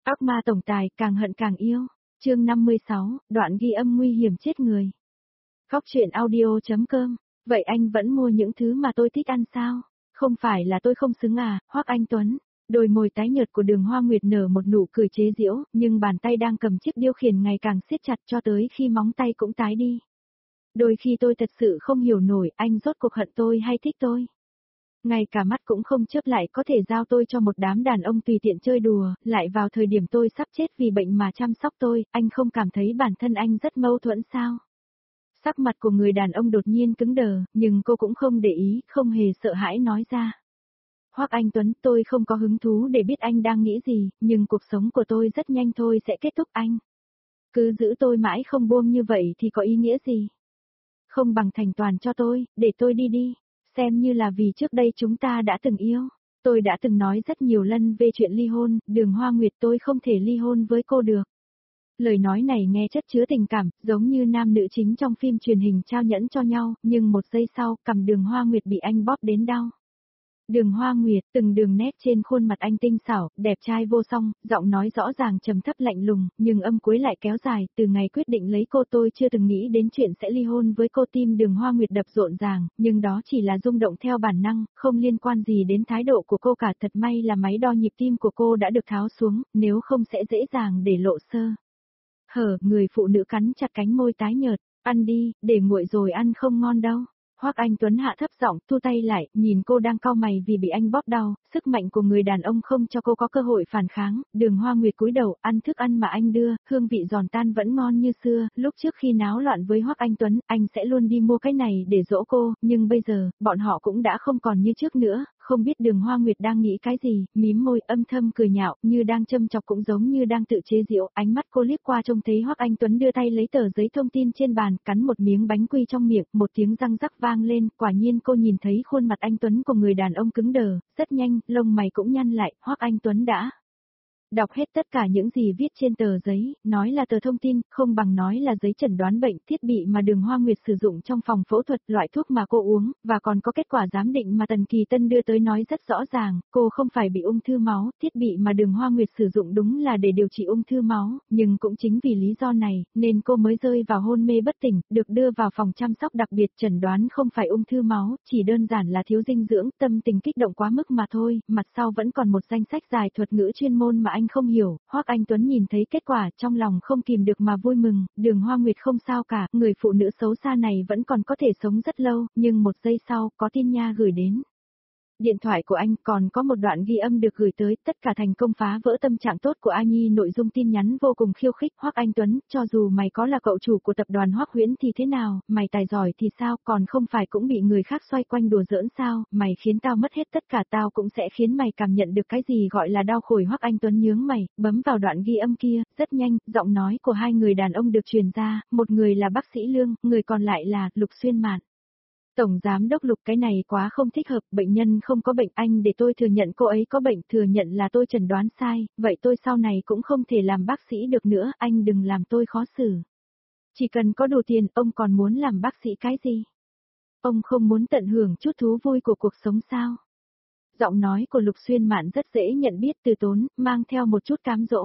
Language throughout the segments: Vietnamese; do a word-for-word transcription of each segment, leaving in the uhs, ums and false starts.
Ác ma tổng tài càng hận càng yêu. Chương năm mươi sáu, đoạn ghi âm nguy hiểm chết người. Góc truyện audio.com. Vậy anh vẫn mua những thứ mà tôi thích ăn sao? Không phải là tôi không xứng à, Hoắc Anh Tuấn. Đôi môi tái nhợt của Đường Hoa Nguyệt nở một nụ cười chế giễu, nhưng bàn tay đang cầm chiếc điêu khiển ngày càng siết chặt cho tới khi móng tay cũng tái đi. Đôi khi tôi thật sự không hiểu nổi anh rốt cuộc hận tôi hay thích tôi. Ngay cả mắt cũng không chớp lại có thể giao tôi cho một đám đàn ông tùy tiện chơi đùa, lại vào thời điểm tôi sắp chết vì bệnh mà chăm sóc tôi, anh không cảm thấy bản thân anh rất mâu thuẫn sao? Sắc mặt của người đàn ông đột nhiên cứng đờ, nhưng cô cũng không để ý, không hề sợ hãi nói ra. Hoắc Anh Tuấn, tôi không có hứng thú để biết anh đang nghĩ gì, nhưng cuộc sống của tôi rất nhanh thôi sẽ kết thúc anh. Cứ giữ tôi mãi không buông như vậy thì có ý nghĩa gì? Không bằng thành toàn cho tôi, để tôi đi đi. Xem như là vì trước đây chúng ta đã từng yêu. Tôi đã từng nói rất nhiều lần về chuyện ly hôn, Đường Hoa Nguyệt tôi không thể ly hôn với cô được. Lời nói này nghe chất chứa tình cảm, giống như nam nữ chính trong phim truyền hình trao nhẫn cho nhau, nhưng một giây sau, cằm Đường Hoa Nguyệt bị anh bóp đến đau. Đường Hoa Nguyệt, từng đường nét trên khuôn mặt anh tinh xảo, đẹp trai vô song, giọng nói rõ ràng trầm thấp lạnh lùng, nhưng âm cuối lại kéo dài, từ ngày quyết định lấy cô tôi chưa từng nghĩ đến chuyện sẽ ly hôn với cô. Tim Đường Hoa Nguyệt đập rộn ràng, nhưng đó chỉ là rung động theo bản năng, không liên quan gì đến thái độ của cô cả. Thật may là máy đo nhịp tim của cô đã được tháo xuống, nếu không sẽ dễ dàng để lộ sơ hở. Người phụ nữ cắn chặt cánh môi tái nhợt, ăn đi, để nguội rồi ăn không ngon đâu. Hoắc Anh Tuấn hạ thấp giọng, thu tay lại, nhìn cô đang cau mày vì bị anh bóp đau, sức mạnh của người đàn ông không cho cô có cơ hội phản kháng. Đường Hoa Nguyệt cúi đầu, ăn thức ăn mà anh đưa, hương vị giòn tan vẫn ngon như xưa. Lúc trước khi náo loạn với Hoắc Anh Tuấn, anh sẽ luôn đi mua cái này để dỗ cô, nhưng bây giờ, bọn họ cũng đã không còn như trước nữa. Không biết Đường Hoa Nguyệt đang nghĩ cái gì, mím môi âm thầm cười nhạo, như đang châm chọc cũng giống như đang tự chế giễu. Ánh mắt cô liếc qua trông thấy Hoắc Anh Tuấn đưa tay lấy tờ giấy thông tin trên bàn, cắn một miếng bánh quy trong miệng, một tiếng răng rắc vang lên. Quả nhiên cô nhìn thấy khuôn mặt anh Tuấn của người đàn ông cứng đờ, rất nhanh, lông mày cũng nhăn lại. Hoắc Anh Tuấn đã đọc hết tất cả những gì viết trên tờ giấy, nói là tờ thông tin, không bằng nói là giấy chẩn đoán bệnh, thiết bị mà Đường Hoa Nguyệt sử dụng trong phòng phẫu thuật, loại thuốc mà cô uống, và còn có kết quả giám định mà Tần Kỳ Tân đưa tới nói rất rõ ràng, cô không phải bị ung thư máu, thiết bị mà Đường Hoa Nguyệt sử dụng đúng là để điều trị ung thư máu, nhưng cũng chính vì lý do này, nên cô mới rơi vào hôn mê bất tỉnh, được đưa vào phòng chăm sóc đặc biệt. Chẩn đoán không phải ung thư máu, chỉ đơn giản là thiếu dinh dưỡng, tâm tình kích động quá mức mà thôi. Mặt sau vẫn còn một danh sách dài thuật ngữ chuyên môn mà anh không hiểu. Hoắc Anh Tuấn nhìn thấy kết quả, trong lòng không kìm được mà vui mừng. Đường Hoa Nguyệt không sao cả, người phụ nữ xấu xa này vẫn còn có thể sống rất lâu, nhưng một giây sau, có tin nha gửi đến điện thoại của anh, còn có một đoạn ghi âm được gửi tới, tất cả thành công phá vỡ tâm trạng tốt của A Nhi. Nội dung tin nhắn vô cùng khiêu khích. Hoắc Anh Tuấn, cho dù mày có là cậu chủ của tập đoàn Hoắc Huyễn thì thế nào, mày tài giỏi thì sao, còn không phải cũng bị người khác xoay quanh đùa giỡn sao, mày khiến tao mất hết tất cả, tao cũng sẽ khiến mày cảm nhận được cái gì gọi là đau khổ. Hoắc Anh Tuấn nhướng mày, bấm vào đoạn ghi âm kia, rất nhanh, giọng nói của hai người đàn ông được truyền ra, một người là bác sĩ Lương, người còn lại là Lục Xuyên Mạn. Tổng giám đốc Lục, cái này quá không thích hợp, bệnh nhân không có bệnh, anh để tôi thừa nhận cô ấy có bệnh, thừa nhận là tôi chẩn đoán sai, vậy tôi sau này cũng không thể làm bác sĩ được nữa, anh đừng làm tôi khó xử. Chỉ cần có đủ tiền, ông còn muốn làm bác sĩ cái gì? Ông không muốn tận hưởng chút thú vui của cuộc sống sao? Giọng nói của Lục Xuyên Mạn rất dễ nhận biết, từ tốn, mang theo một chút cám dỗ.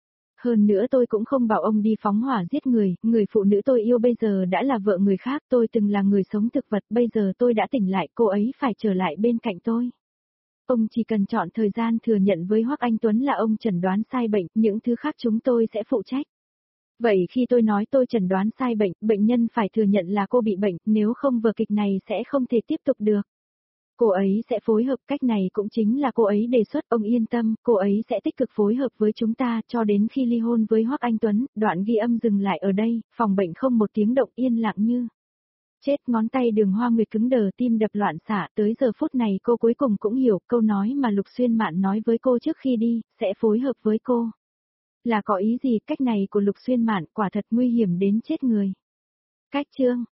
Hơn nữa tôi cũng không bảo ông đi phóng hỏa giết người, người phụ nữ tôi yêu bây giờ đã là vợ người khác, tôi từng là người sống thực vật, bây giờ tôi đã tỉnh lại, cô ấy phải trở lại bên cạnh tôi. Ông chỉ cần chọn thời gian thừa nhận với Hoắc Anh Tuấn là ông chẩn đoán sai bệnh, những thứ khác chúng tôi sẽ phụ trách. Vậy khi tôi nói tôi chẩn đoán sai bệnh, bệnh nhân phải thừa nhận là cô bị bệnh, nếu không vở kịch này sẽ không thể tiếp tục được. Cô ấy sẽ phối hợp, cách này cũng chính là cô ấy đề xuất, ông yên tâm, cô ấy sẽ tích cực phối hợp với chúng ta cho đến khi ly hôn với Hoắc Anh Tuấn. Đoạn ghi âm dừng lại ở đây, phòng bệnh không một tiếng động, yên lặng như chết. Ngón tay Đường Hoa Nguyệt cứng đờ, tim đập loạn xạ, tới giờ phút này cô cuối cùng cũng hiểu câu nói mà Lục Xuyên Mạn nói với cô trước khi đi, sẽ phối hợp với cô. Là có ý gì? Cách này của Lục Xuyên Mạn quả thật nguy hiểm đến chết người. Cách chương